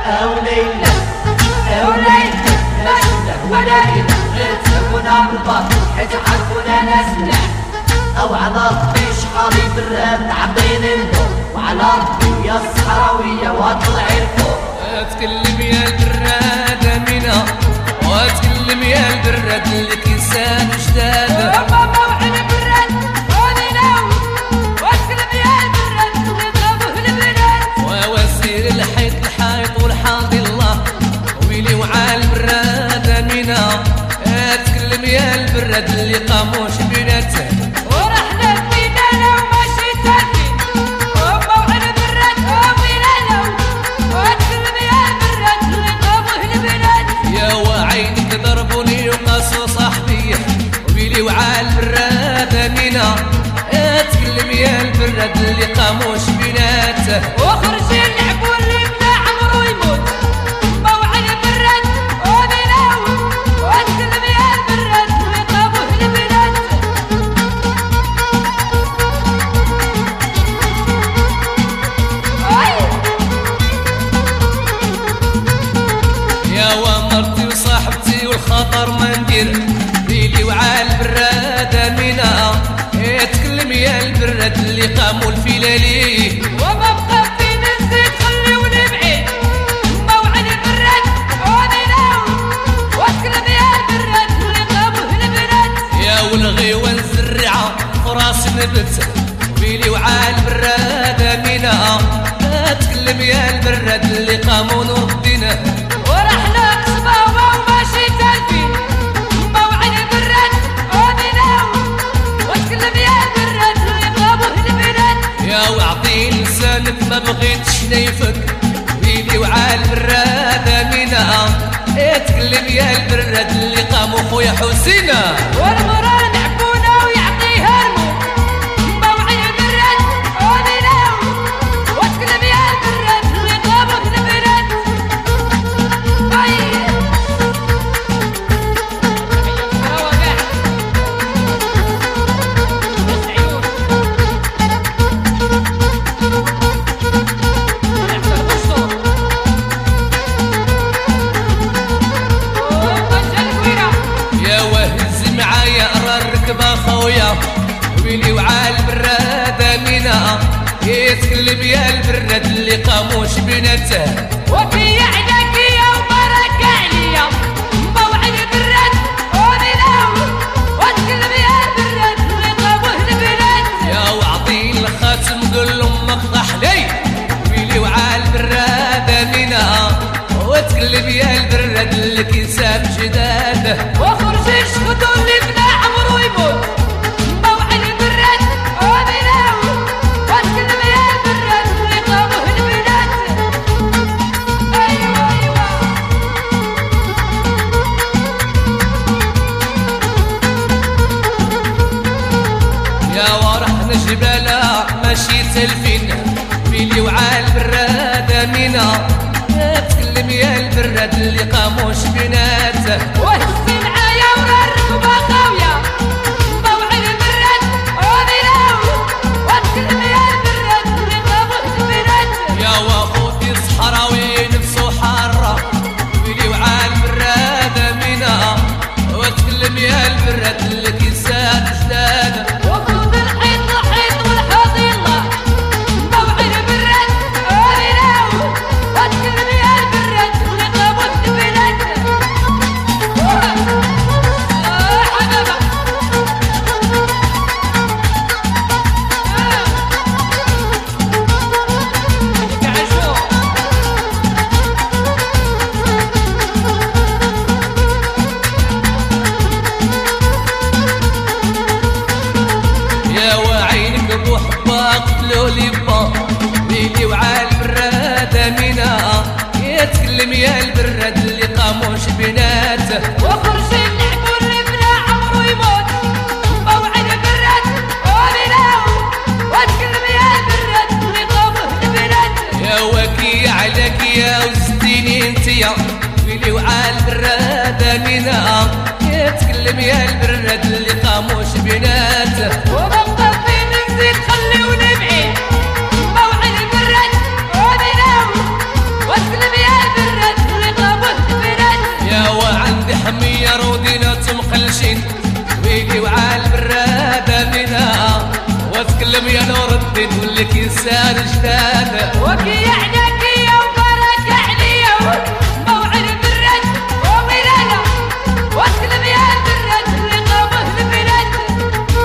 أولينا أولينا ناشنا ولينا غير تسمونا بالباطل حيت عرفونا ناسنا أو على ربي شحالي براد عبين النور وعلى ربي يا الصحراوية وطلعي الفوق. اتكلم يا البراد أمينة واتكلم يا البراد اللي كيسان جداد ووسير الحيط الحيط والحاضي الله ويلي وعال البراد أمينة اتكلم يا البراد اللي قاموش بيناته ضربوني وقاسوا صاحبي ويلي وعال البراد أمينة اتكلم يا البراد اللي قاموش بيناته وخرج اللعبوا اللي بلا عمرو يموت موعد البراد أمينة واتكلم يا البراد اللي قاموه البنات. يا ومرتي وصاحبتي والخطر ما ندير ليلي وعال البراد أمينة اتكلم يا البراد اللي قاموا الفلالي وما بقى فينا نزيد خليوني بعيد موعد البراد أمينة واتكلم يا البراد اللي قاموه البنات. يا والغيوان الزرعة فراس نبت ويلي وعال البراد أمينة اتكلم يا البراد اللي قاموا نور الدين ورحنا قصباوة وماشي تالفين موعد البراد أمينة واتكلم يا البراد اللي قاموه البنات. يا وعطي لسانك ما بغيتش نيفك ويلي وعال البراد أمينة اتكلم يا البراد اللي قاموا خويا حسينة والمرار نعبونا ويعطيها الموت موعد البراد أمينة واتكلم يا البراد اللي قاموه البنات. يا وهز معايا أرى الركبة خويا ويلي وعال البراد أمينة يتكلم يا البراد اللي قاموش بيناته وفي عينك يا وبارك عليا موعد البراد أمينة واتكلم يا البراد اللي قاموه البنات. يا وعطي الخاتم قول لأمك طاح لي ويلي وعال البراد أمينة واتكلم يا البراد اللي كيسان جداده وخرج الشهدو اللي بلا عمرو يموت موعد البراد أمينة واتكلم يا البراد اللي قاموه البنات. أيوة أيوة يا ورحنا جبالة ماشي تلفين ويلي وعال البراد أمينة اتكلم يا البراد اللي قاموش بيناته وهز معايا ورا الركبة خاوية موعد البراد أمينة واتكلم يا البراد اللي قاموه البنات. يا واخوتي الصحراوي نفسه حارة ويلي وعال البراد أمينة واتكلم يا البراد اللي كيسان جداده وخذ الحيط الحيط والحاضي الله موعد البراد أمينة واتكلم يا البراد اللي قاموه البنات. حبابة تعشوا يا وعينك بوحبة قتلوا لي با ليلي وعال البراد أمينة يتكلم يا البراد اللي قاموش بيناته وخرج اللعبوا اللي بلا عمرو يموت موعد البراد أمينة واتكلم يا البراد اللي قاموه البنات. يا وكي عليك يا وزديني انتيا ويلي وعال البراد أمينة يتكلم يا البراد اللي قاموش بيناته وما بقى فينا نزيد خليوني بعيد موعد البراد أمينة واتكلم يا البراد وتكلم يا نور الدين ولك يسال جداده